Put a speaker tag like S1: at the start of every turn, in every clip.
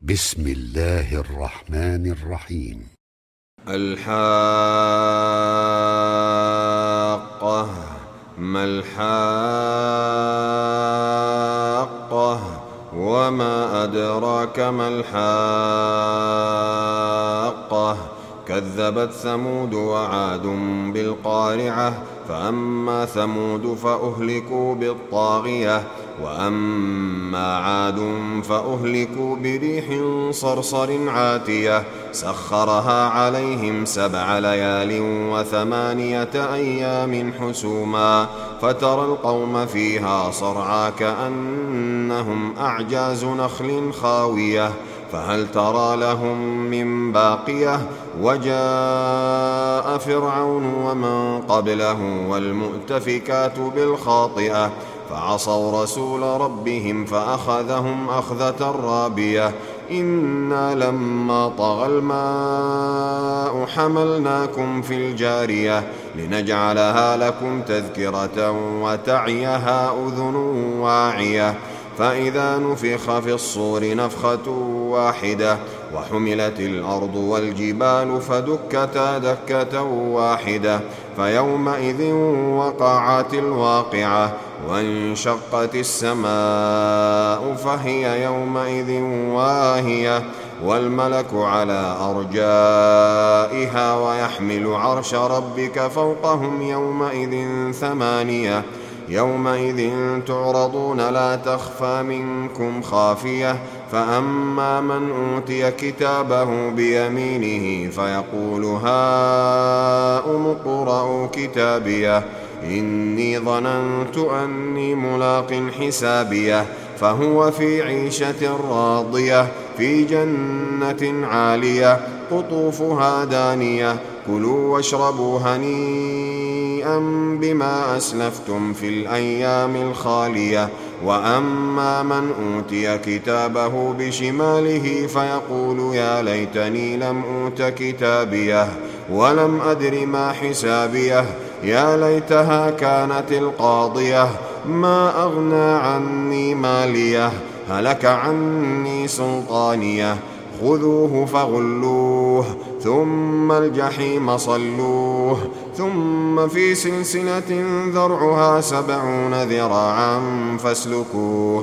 S1: بسم الله الرحمن الرحيم.
S2: الحاقة ما الحاقة وما أدراك ما الحاقة كذبت ثمود وعاد بالقارعة فأما ثمود فأهلكوا بالطاغية وأما عاد فأهلكوا بريح صرصر عاتية سخرها عليهم 7 ليال و8 أيام حسوما فترى القوم فيها صرعى كأنهم أعجاز نخل خاوية فهل ترى لهم من باقية وجاء فرعون ومن قبله والمؤتفكات بالخاطئة فعصوا رسول ربهم فأخذهم أخذة رابية إنا لما طغى الماء حملناكم في الجارية لنجعلها لكم تذكرة وتعيها أذن واعية فإذا نفخ في الصور نفخة واحدة وحملت الأرض والجبال فدكتا دكة واحدة فيومئذ وقعت الواقعة وانشقت السماء فهي يومئذ واهية والملك على أرجائها ويحمل عرش ربك فوقهم يومئذ 8 يومئذ تعرضون لا تخفى منكم خافية فأما من أوتي كتابه بيمينه فيقول هاؤم اقرءوا كتابيه إني ظننت أني ملاق حسابيه فهو في عيشة راضية في جنة عالية قطوفها دانية كلوا واشربوا هنيئا بما أسلفتم في الأيام الخالية وأما من أوتي كتابه بشماله فيقول يا ليتني لم أوت كتابيه ولم أدر ما حسابيه يا ليتها كانت القاضية ما أغنى عني ماليه هلك عني سلطانيه خذوه فغلوه ثم الجحيم صلوه ثم في سلسلة ذرعها 70 ذراعا فاسلكوه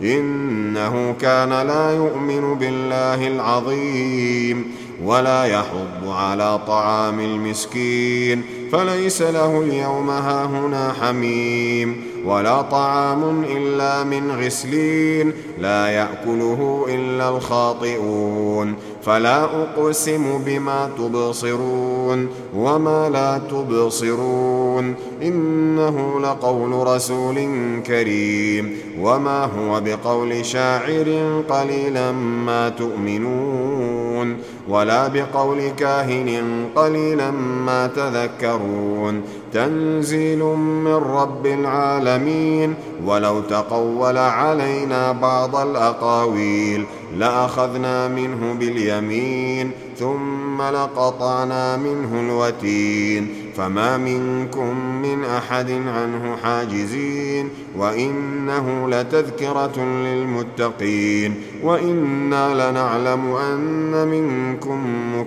S2: إنه كان لا يؤمن بالله العظيم ولا يحض على طعام المسكين فليس له اليوم هاهنا حميم ولا طعام إلا من غسلين لا يأكله إلا الخاطئون فلا أقسم بما تبصرون وما لا تبصرون إنه لقول رسول كريم وما هو بقول شاعر قليلا ما تؤمنون ولا بقول كاهن قليلا ما تذكرون تنزيل من رب العالمين ولو تقول علينا بعض الأقاويل لأخذنا منه باليمين ثم لقطعنا منه الوتين فما منكم من أحد عنه حاجزين وإنه لتذكرة للمتقين وإنا لنعلم أن منكم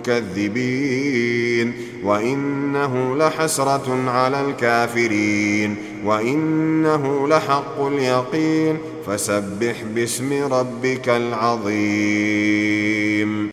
S2: مكذبين وإنه لحسرة على الكافرين وإنه لحق اليقين فسبح باسم ربك العظيم.